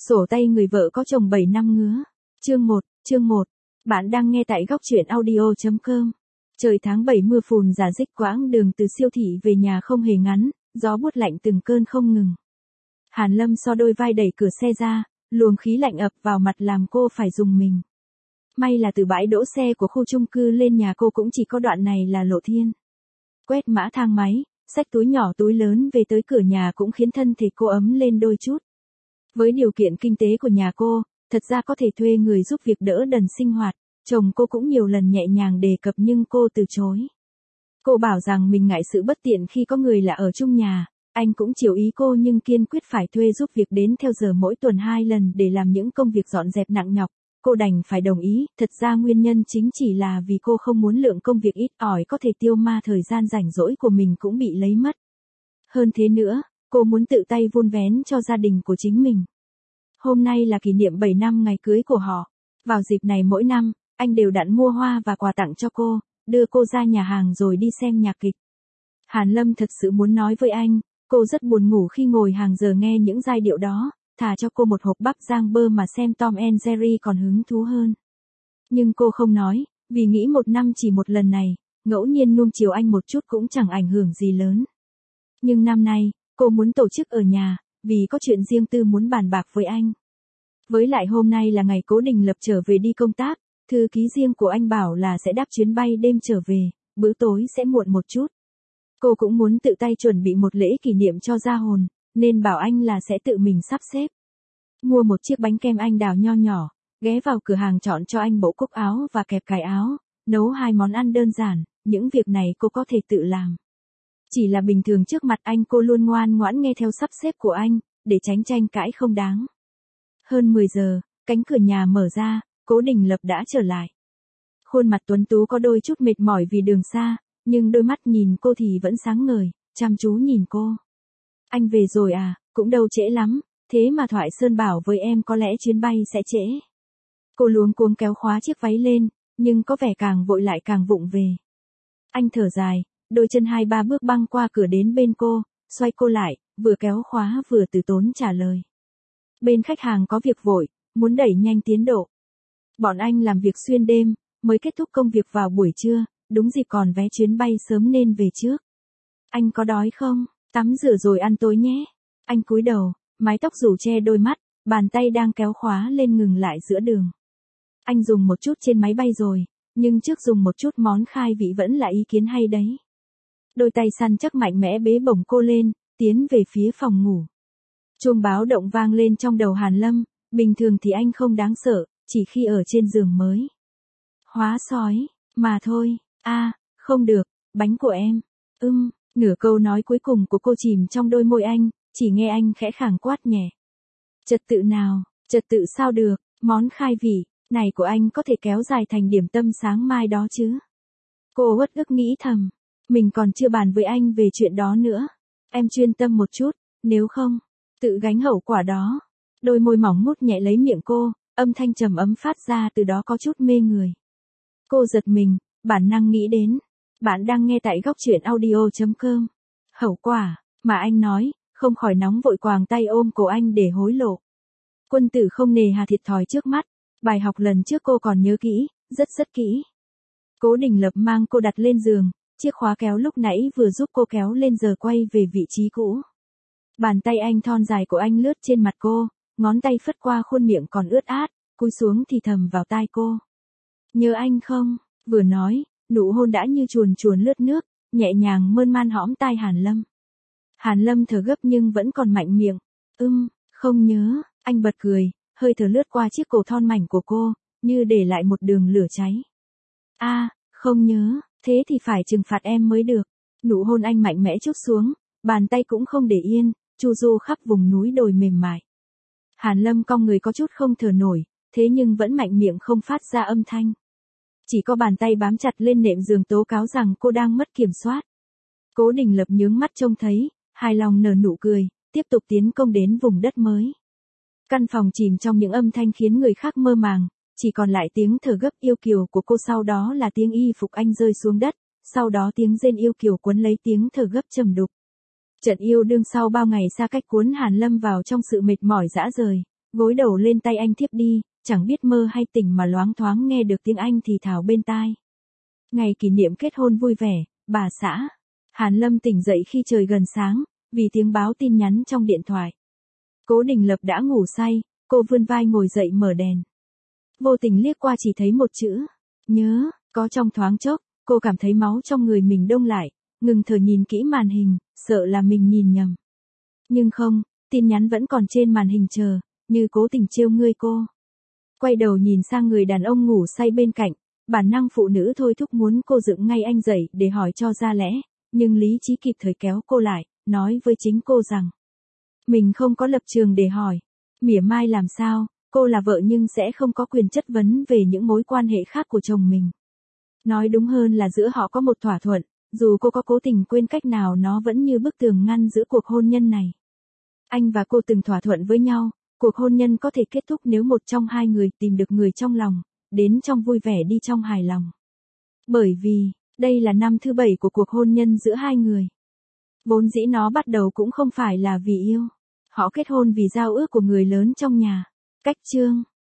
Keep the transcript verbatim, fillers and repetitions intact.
Sổ tay người vợ có chồng bảy năm ngứa. Chương một, chương một. Bạn đang nghe tại góc truyện audio chấm com. Trời tháng bảy mưa phùn rả rích, quãng đường từ siêu thị về nhà không hề ngắn, gió buốt lạnh từng cơn không ngừng. Hàn Lâm so đôi vai đẩy cửa xe ra, luồng khí lạnh ập vào mặt làm cô phải rùng mình. May là từ bãi đỗ xe của khu chung cư lên nhà cô cũng chỉ có đoạn này là lộ thiên. Quét mã thang máy, xách túi nhỏ túi lớn về tới cửa nhà cũng khiến thân thể cô ấm lên đôi chút. Với điều kiện kinh tế của nhà cô, thật ra có thể thuê người giúp việc đỡ đần sinh hoạt, chồng cô cũng nhiều lần nhẹ nhàng đề cập nhưng cô từ chối. Cô bảo rằng mình ngại sự bất tiện khi có người lạ ở chung nhà, anh cũng chiều ý cô nhưng kiên quyết phải thuê giúp việc đến theo giờ mỗi tuần hai lần để làm những công việc dọn dẹp nặng nhọc. Cô đành phải đồng ý, thật ra nguyên nhân chính chỉ là vì cô không muốn lượng công việc ít ỏi có thể tiêu ma thời gian rảnh rỗi của mình cũng bị lấy mất. Hơn thế nữa, cô muốn tự tay vun vén cho gia đình của chính mình. Hôm nay là kỷ niệm bảy năm ngày cưới của họ. Vào dịp này mỗi năm, anh đều đặn mua hoa và quà tặng cho cô, đưa cô ra nhà hàng rồi đi xem nhạc kịch. Hàn Lâm thật sự muốn nói với anh, cô rất buồn ngủ khi ngồi hàng giờ nghe những giai điệu đó, thà cho cô một hộp bắp rang bơ mà xem Tom and Jerry còn hứng thú hơn. Nhưng cô không nói, vì nghĩ một năm chỉ một lần này, ngẫu nhiên nuông chiều anh một chút cũng chẳng ảnh hưởng gì lớn. Nhưng năm nay, cô muốn tổ chức ở nhà, vì có chuyện riêng tư muốn bàn bạc với anh. Với lại hôm nay là ngày Cố Đình Lập trở về đi công tác, thư ký riêng của anh bảo là sẽ đáp chuyến bay đêm trở về, bữa tối sẽ muộn một chút. Cô cũng muốn tự tay chuẩn bị một lễ kỷ niệm cho gia hồn, nên bảo anh là sẽ tự mình sắp xếp. Mua một chiếc bánh kem anh đào nho nhỏ, ghé vào cửa hàng chọn cho anh bộ cúc áo và kẹp cài áo, nấu hai món ăn đơn giản, những việc này cô có thể tự làm. Chỉ là bình thường trước mặt anh cô luôn ngoan ngoãn nghe theo sắp xếp của anh, để tránh tranh cãi không đáng. Hơn mười giờ, cánh cửa nhà mở ra, Cố Đình Lập đã trở lại. Khuôn mặt tuấn tú có đôi chút mệt mỏi vì đường xa, nhưng đôi mắt nhìn cô thì vẫn sáng ngời, chăm chú nhìn cô. Anh về rồi à, cũng đâu trễ lắm, thế mà Thoại Sơn bảo với em có lẽ chuyến bay sẽ trễ. Cô luống cuống kéo khóa chiếc váy lên, nhưng có vẻ càng vội lại càng vụng về. Anh thở dài, đôi chân hai ba bước băng qua cửa đến bên cô, xoay cô lại, vừa kéo khóa vừa từ tốn trả lời. Bên khách hàng có việc vội, muốn đẩy nhanh tiến độ. Bọn anh làm việc xuyên đêm, mới kết thúc công việc vào buổi trưa, đúng dịp còn vé chuyến bay sớm nên về trước. Anh có đói không? Tắm rửa rồi ăn tối nhé. Anh cúi đầu, mái tóc rủ che đôi mắt, bàn tay đang kéo khóa lên ngừng lại giữa đường. Anh dùng một chút trên máy bay rồi, nhưng trước dùng một chút món khai vị vẫn là ý kiến hay đấy. Đôi tay săn chắc mạnh mẽ bế bổng cô lên, tiến về phía phòng ngủ. Chuông báo động vang lên trong đầu Hàn Lâm, bình thường thì anh không đáng sợ, chỉ khi ở trên giường mới. Hóa sói, mà thôi, a à, không được, bánh của em, ưm, nửa câu nói cuối cùng của cô chìm trong đôi môi anh, chỉ nghe anh khẽ khàng quát nhẹ. Trật tự nào, trật tự sao được, món khai vị, này của anh có thể kéo dài thành điểm tâm sáng mai đó chứ. Cô uất ức nghĩ thầm, mình còn chưa bàn với anh về chuyện đó nữa. Em chuyên tâm một chút, nếu không, tự gánh hậu quả đó. Đôi môi mỏng mút nhẹ lấy miệng cô, âm thanh trầm ấm phát ra từ đó có chút mê người. Cô giật mình, bản năng nghĩ đến. Bạn đang nghe tại góc truyện audio chấm com. Hậu quả, mà anh nói, không khỏi nóng vội quàng tay ôm cổ anh để hối lộ. Quân tử không nề hà thiệt thòi trước mắt. Bài học lần trước cô còn nhớ kỹ, rất rất kỹ. Cố Đình Lập mang cô đặt lên giường, chiếc khóa kéo lúc nãy vừa giúp cô kéo lên giờ quay về vị trí cũ. Bàn tay anh thon dài của anh lướt trên mặt cô, ngón tay phất qua khuôn miệng còn ướt át, cúi xuống thì thầm vào tai cô. Nhớ anh không? Vừa nói, nụ hôn đã như chuồn chuồn lướt nước, nhẹ nhàng mơn man hõm tai Hàn Lâm. Hàn Lâm thở gấp nhưng vẫn còn mạnh miệng. Ưm, không nhớ, anh bật cười, hơi thở lướt qua chiếc cổ thon mảnh của cô, như để lại một đường lửa cháy. A, à, không nhớ, thế thì phải trừng phạt em mới được. Nụ hôn anh mạnh mẽ trút xuống, bàn tay cũng không để yên, chu du khắp vùng núi đồi mềm mại. Hàn Lâm cong người có chút không thở nổi, thế nhưng vẫn mạnh miệng không phát ra âm thanh. Chỉ có bàn tay bám chặt lên nệm giường tố cáo rằng cô đang mất kiểm soát. Cố Đình Lập nhướng mắt trông thấy, hài lòng nở nụ cười, tiếp tục tiến công đến vùng đất mới. Căn phòng chìm trong những âm thanh khiến người khác mơ màng, chỉ còn lại tiếng thở gấp yêu kiều của cô, sau đó là tiếng y phục anh rơi xuống đất, sau đó tiếng rên yêu kiều cuốn lấy tiếng thở gấp trầm đục. Trận yêu đương sau bao ngày xa cách cuốn Hàn Lâm vào trong sự mệt mỏi dã rời, Gối đầu lên tay anh thiếp đi, chẳng biết mơ hay tỉnh mà loáng thoáng nghe được tiếng anh thì thào bên tai. Ngày kỷ niệm kết hôn vui vẻ, bà xã. Hàn Lâm tỉnh dậy khi trời gần sáng, vì tiếng báo tin nhắn trong điện thoại. Cố Đình Lập đã ngủ say, cô vươn vai ngồi dậy mở đèn. Vô tình liếc qua chỉ thấy một chữ, nhớ, có trong thoáng chốc, cô cảm thấy máu trong người mình đông lại, ngừng thở nhìn kỹ màn hình, sợ là mình nhìn nhầm. Nhưng không, tin nhắn vẫn còn trên màn hình chờ, như cố tình trêu ngươi cô. Quay đầu nhìn sang người đàn ông ngủ say bên cạnh, bản năng phụ nữ thôi thúc muốn cô dựng ngay anh dậy để hỏi cho ra lẽ, nhưng lý trí kịp thời kéo cô lại, nói với chính cô rằng mình không có lập trường để hỏi. Mỉa mai làm sao, cô là vợ nhưng sẽ không có quyền chất vấn về những mối quan hệ khác của chồng mình. Nói đúng hơn là giữa họ có một thỏa thuận, dù cô có cố tình quên cách nào nó vẫn như bức tường ngăn giữa cuộc hôn nhân này. Anh và cô từng thỏa thuận với nhau, cuộc hôn nhân có thể kết thúc nếu một trong hai người tìm được người trong lòng, đến trong vui vẻ đi trong hài lòng. Bởi vì, đây là năm thứ bảy của cuộc hôn nhân giữa hai người. Vốn dĩ nó bắt đầu cũng không phải là vì yêu. Họ kết hôn vì giao ước của người lớn trong nhà. Cách chương